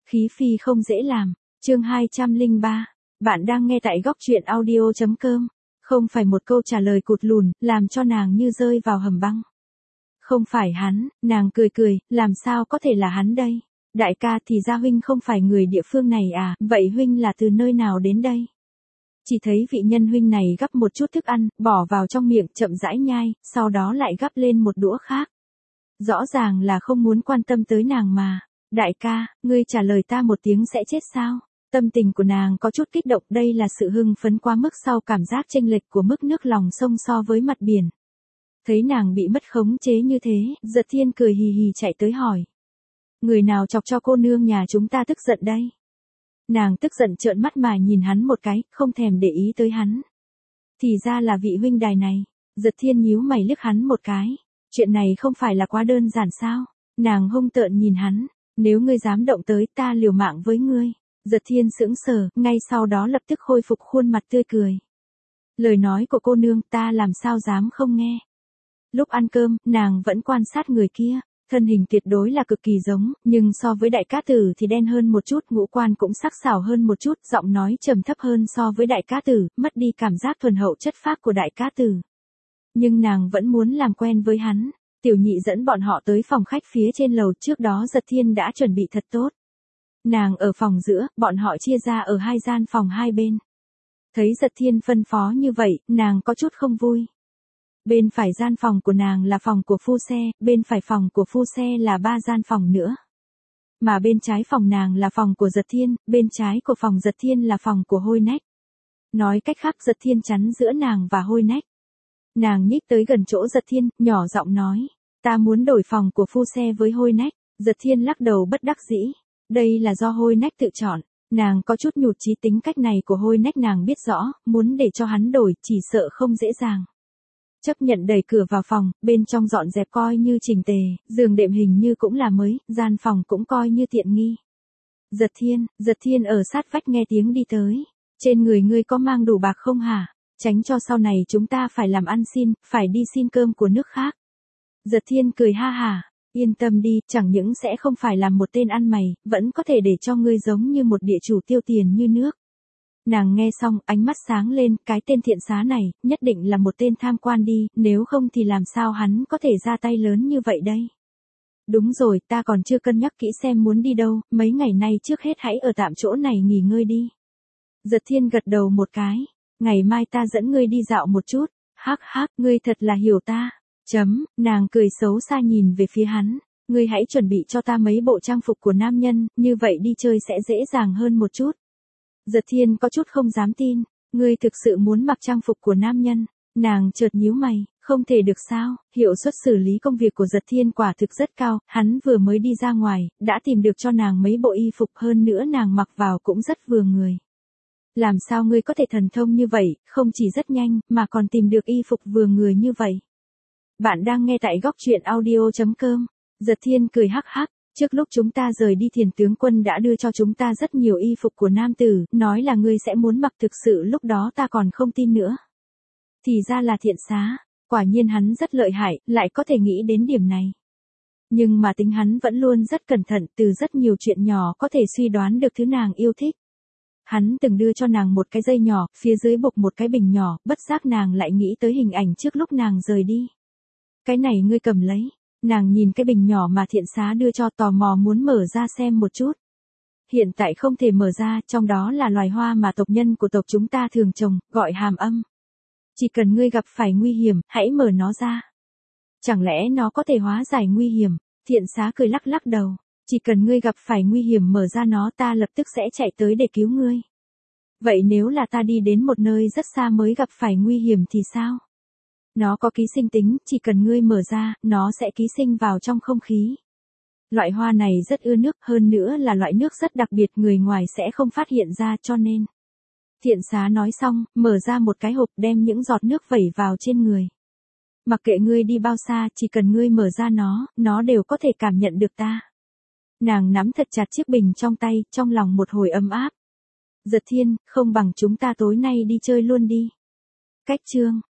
Khí phi không dễ làm. Chương 203. Bạn đang nghe tại góc truyện audio.com. Không phải một câu trả lời cụt lùn, làm cho nàng như rơi vào hầm băng. Không phải hắn, nàng cười cười, làm sao có thể là hắn đây? Đại ca thì ra huynh không phải người địa phương này à, vậy huynh là từ nơi nào đến đây? Chỉ thấy vị nhân huynh này gắp một chút thức ăn, bỏ vào trong miệng chậm rãi nhai, sau đó lại gắp lên một đũa khác. Rõ ràng là không muốn quan tâm tới nàng mà. Đại ca, ngươi trả lời ta một tiếng sẽ chết sao? Tâm tình của nàng có chút kích động, đây là sự hưng phấn quá mức sau cảm giác chênh lệch của mức nước lòng sông so với mặt biển. Thấy nàng bị mất khống chế như thế, Giật Thiên cười hì hì chạy tới hỏi. Người nào chọc cho cô nương nhà chúng ta tức giận đây? Nàng tức giận trợn mắt mà nhìn hắn một cái, không thèm để ý tới hắn. Thì ra là vị huynh đài này. Giật Thiên nhíu mày liếc hắn một cái. Chuyện này không phải là quá đơn giản sao? Nàng hung tợn nhìn hắn. Nếu ngươi dám động tới ta liều mạng với ngươi. Giật Thiên sững sờ, ngay sau đó lập tức khôi phục khuôn mặt tươi cười. Lời nói của cô nương ta làm sao dám không nghe. Lúc ăn cơm, nàng vẫn quan sát người kia. Thân hình tuyệt đối là cực kỳ giống, nhưng so với đại cá tử thì đen hơn một chút, ngũ quan cũng sắc sảo hơn một chút, giọng nói trầm thấp hơn so với đại cá tử, mất đi cảm giác thuần hậu chất phác của đại cá tử. Nhưng nàng vẫn muốn làm quen với hắn. Tiểu nhị dẫn bọn họ tới phòng khách phía trên lầu, trước đó Giật Thiên đã chuẩn bị thật tốt. Nàng ở phòng giữa, bọn họ chia ra ở hai gian phòng hai bên. Thấy Giật Thiên phân phó như vậy, nàng có chút không vui. Bên phải gian phòng của nàng là phòng của phu xe, bên phải phòng của phu xe là 3 gian phòng nữa. Mà bên trái phòng nàng là phòng của Giật Thiên, bên trái của phòng Giật Thiên là phòng của Hôi Nách. Nói cách khác Giật Thiên chắn giữa nàng và Hôi Nách. Nàng nhích tới gần chỗ Giật Thiên, nhỏ giọng nói, ta muốn đổi phòng của phu xe với Hôi Nách. Giật Thiên lắc đầu bất đắc dĩ, đây là do Hôi Nách tự chọn. Nàng có chút nhụt chí, tính cách này của Hôi Nách nàng biết rõ, muốn để cho hắn đổi chỉ sợ không dễ dàng. Chấp nhận đẩy cửa vào phòng, bên trong dọn dẹp coi như chỉnh tề, giường đệm hình như cũng là mới, gian phòng cũng coi như tiện nghi. Giật Thiên ở sát vách nghe tiếng đi tới. Trên người ngươi có mang đủ bạc không hả? Tránh cho sau này chúng ta phải làm ăn xin, phải đi xin cơm của nước khác. Giật Thiên cười ha hả, yên tâm đi, chẳng những sẽ không phải làm một tên ăn mày, vẫn có thể để cho ngươi giống như một địa chủ tiêu tiền như nước. Nàng nghe xong, ánh mắt sáng lên, cái tên thiện xá này, nhất định là một tên tham quan đi, nếu không thì làm sao hắn có thể ra tay lớn như vậy đây. Đúng rồi, ta còn chưa cân nhắc kỹ xem muốn đi đâu, mấy ngày nay trước hết hãy ở tạm chỗ này nghỉ ngơi đi. Giật Thiên gật đầu một cái, ngày mai ta dẫn ngươi đi dạo một chút, hắc hắc, ngươi thật là hiểu ta. Nàng cười xấu xa nhìn về phía hắn, ngươi hãy chuẩn bị cho ta mấy bộ trang phục của nam nhân, như vậy đi chơi sẽ dễ dàng hơn một chút. Giật Thiên có chút không dám tin, ngươi thực sự muốn mặc trang phục của nam nhân. Nàng chợt nhíu mày, không thể được sao, hiệu suất xử lý công việc của Giật Thiên quả thực rất cao, hắn vừa mới đi ra ngoài, đã tìm được cho nàng mấy bộ y phục, hơn nữa nàng mặc vào cũng rất vừa người. Làm sao ngươi có thể thần thông như vậy, không chỉ rất nhanh, mà còn tìm được y phục vừa người như vậy. Bạn đang nghe tại góc truyện audio.com. Giật Thiên cười hắc hắc. Trước lúc chúng ta rời đi Thiền tướng quân đã đưa cho chúng ta rất nhiều y phục của nam tử, nói là ngươi sẽ muốn mặc, thực sự lúc đó ta còn không tin nữa. Thì ra là thiện xá, quả nhiên hắn rất lợi hại, lại có thể nghĩ đến điểm này. Nhưng mà tính hắn vẫn luôn rất cẩn thận, từ rất nhiều chuyện nhỏ có thể suy đoán được thứ nàng yêu thích. Hắn từng đưa cho nàng một cái dây nhỏ, phía dưới buộc một cái bình nhỏ, bất giác nàng lại nghĩ tới hình ảnh trước lúc nàng rời đi. Cái này ngươi cầm lấy. Nàng nhìn cái bình nhỏ mà thiện xá đưa cho, tò mò muốn mở ra xem một chút. Hiện tại không thể mở ra, trong đó là loài hoa mà tộc nhân của tộc chúng ta thường trồng, gọi hàm âm. Chỉ cần ngươi gặp phải nguy hiểm, hãy mở nó ra. Chẳng lẽ nó có thể hóa giải nguy hiểm? Thiện xá cười lắc lắc đầu. Chỉ cần ngươi gặp phải nguy hiểm mở ra nó, ta lập tức sẽ chạy tới để cứu ngươi. Vậy nếu là ta đi đến một nơi rất xa mới gặp phải nguy hiểm thì sao? Nó có ký sinh tính, chỉ cần ngươi mở ra, nó sẽ ký sinh vào trong không khí. Loại hoa này rất ưa nước, hơn nữa là loại nước rất đặc biệt, người ngoài sẽ không phát hiện ra, cho nên. Thiện xá nói xong, mở ra một cái hộp, đem những giọt nước vẩy vào trên người. Mặc kệ ngươi đi bao xa, chỉ cần ngươi mở ra nó đều có thể cảm nhận được ta. Nàng nắm thật chặt chiếc bình trong tay, trong lòng một hồi ấm áp. Giật Thiên, không bằng chúng ta tối nay đi chơi luôn đi. Cách chương